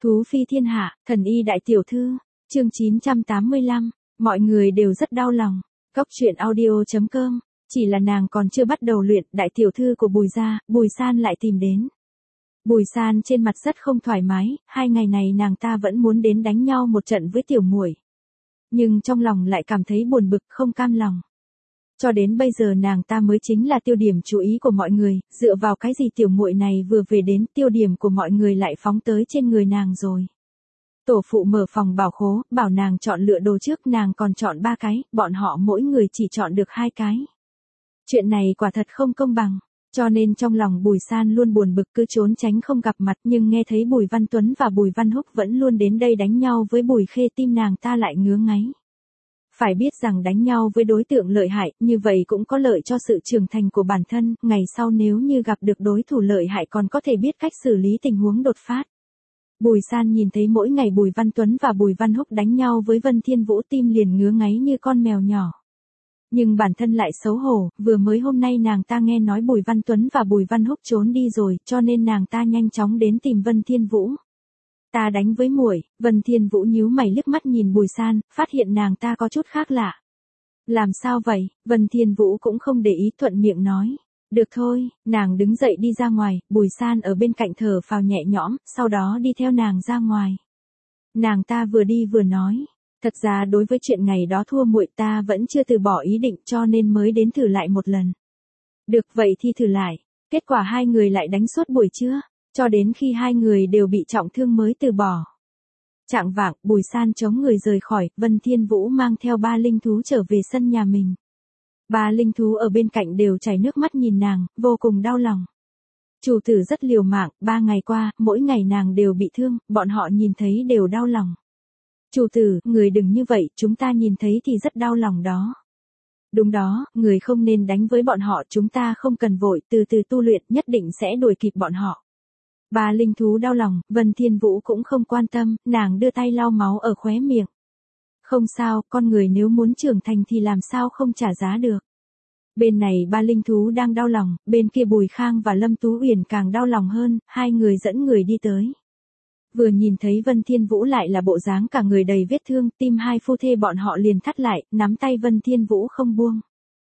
Thú phi thiên hạ, thần y đại tiểu thư, chương 985, mọi người đều rất đau lòng. Cốc truyện audio.com, chỉ là nàng còn chưa bắt đầu luyện, đại tiểu thư của Bùi gia, Bùi San lại tìm đến. Bùi San trên mặt rất không thoải mái, 2 ngày này nàng ta vẫn muốn đến đánh nhau một trận với tiểu muội. Nhưng trong lòng lại cảm thấy buồn bực không cam lòng. Cho đến bây giờ nàng ta mới chính là tiêu điểm chú ý của mọi người, dựa vào cái gì tiểu muội này vừa về đến, tiêu điểm của mọi người lại phóng tới trên người nàng rồi. Tổ phụ mở phòng bảo khố, bảo nàng chọn lựa đồ trước, nàng còn chọn 3 cái, bọn họ mỗi người chỉ chọn được 2 cái. Chuyện này quả thật không công bằng, cho nên trong lòng Bùi San luôn buồn bực cứ trốn tránh không gặp mặt, nhưng nghe thấy Bùi Văn Tuấn và Bùi Văn Húc vẫn luôn đến đây đánh nhau với Bùi Khê, tim nàng ta lại ngứa ngáy. Phải biết rằng đánh nhau với đối tượng lợi hại, như vậy cũng có lợi cho sự trưởng thành của bản thân, ngày sau nếu như gặp được đối thủ lợi hại còn có thể biết cách xử lý tình huống đột phát. Bùi San nhìn thấy mỗi ngày Bùi Văn Tuấn và Bùi Văn Húc đánh nhau với Vân Thiên Vũ, tim liền ngứa ngáy như con mèo nhỏ. Nhưng bản thân lại xấu hổ, vừa mới hôm nay nàng ta nghe nói Bùi Văn Tuấn và Bùi Văn Húc trốn đi rồi, cho nên nàng ta nhanh chóng đến tìm Vân Thiên Vũ. Ta đánh với muội. Vân Thiên Vũ nhíu mày liếc mắt nhìn Bùi San, phát hiện nàng ta có chút khác lạ. Làm sao vậy? Vân Thiên Vũ cũng không để ý, thuận miệng nói. Được thôi, nàng đứng dậy đi ra ngoài, Bùi San ở bên cạnh thở phào nhẹ nhõm, sau đó đi theo nàng ra ngoài. Nàng ta vừa đi vừa nói, thật ra đối với chuyện ngày đó thua muội ta vẫn chưa từ bỏ ý định, cho nên mới đến thử lại một lần. Được vậy thì thử lại, kết quả 2 người lại đánh suốt buổi trưa, cho đến khi 2 người đều bị trọng thương mới từ bỏ. Chạng vạng, Bùi San chống người rời khỏi, Vân Thiên Vũ mang theo 3 linh thú trở về sân nhà mình. 3 linh thú ở bên cạnh đều chảy nước mắt nhìn nàng, vô cùng đau lòng. Chủ tử rất liều mạng, 3 ngày qua, mỗi ngày nàng đều bị thương, bọn họ nhìn thấy đều đau lòng. Chủ tử, người đừng như vậy, chúng ta nhìn thấy thì rất đau lòng đó. Đúng đó, người không nên đánh với bọn họ, chúng ta không cần vội, từ từ tu luyện, nhất định sẽ đuổi kịp bọn họ. 3 linh thú đau lòng, Vân Thiên Vũ cũng không quan tâm, nàng đưa tay lau máu ở khóe miệng. Không sao, con người nếu muốn trưởng thành thì làm sao không trả giá được. Bên này 3 linh thú đang đau lòng, bên kia Bùi Khang và Lâm Tú Uyển càng đau lòng hơn, 2 người dẫn người đi tới. Vừa nhìn thấy Vân Thiên Vũ lại là bộ dáng cả người đầy vết thương, tim 2 phu thê bọn họ liền thắt lại, nắm tay Vân Thiên Vũ không buông.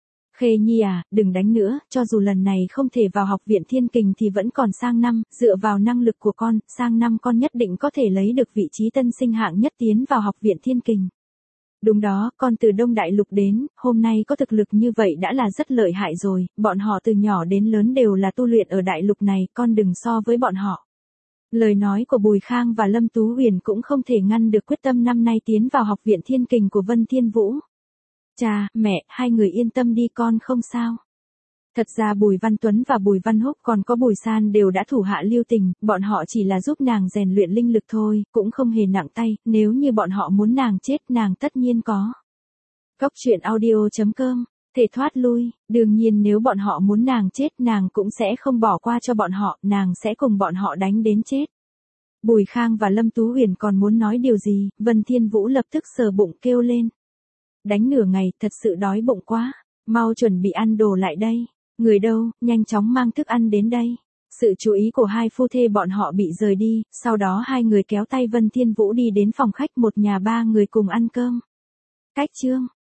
Khê Nhi à, đừng đánh nữa, cho dù lần này không thể vào học viện Thiên Kình thì vẫn còn sang năm, dựa vào năng lực của con, sang năm con nhất định có thể lấy được vị trí tân sinh hạng nhất tiến vào học viện Thiên Kình. Đúng đó, con từ Đông Đại Lục đến, hôm nay có thực lực như vậy đã là rất lợi hại rồi, bọn họ từ nhỏ đến lớn đều là tu luyện ở Đại Lục này, con đừng so với bọn họ. Lời nói của Bùi Khang và Lâm Tú Uyển cũng không thể ngăn được quyết tâm năm nay tiến vào học viện Thiên Kình của Vân Thiên Vũ. Cha, mẹ, 2 người yên tâm đi, con không sao. Thật ra Bùi Văn Tuấn và Bùi Văn Húc còn có Bùi San đều đã thủ hạ lưu tình, bọn họ chỉ là giúp nàng rèn luyện linh lực thôi, cũng không hề nặng tay, nếu như bọn họ muốn nàng chết nàng tất nhiên có. Cốc truyện audio.com, thể thoát lui, đương nhiên nếu bọn họ muốn nàng chết nàng cũng sẽ không bỏ qua cho bọn họ, nàng sẽ cùng bọn họ đánh đến chết. Bùi Khang và Lâm Tú Uyển còn muốn nói điều gì, Vân Thiên Vũ lập tức sờ bụng kêu lên. Đánh nửa ngày, thật sự đói bụng quá, mau chuẩn bị ăn đồ lại đây. Người đâu, nhanh chóng mang thức ăn đến đây. Sự chú ý của 2 phu thê bọn họ bị rời đi, sau đó 2 người kéo tay Vân Thiên Vũ đi đến phòng khách, một nhà 3 người cùng ăn cơm. Cách chương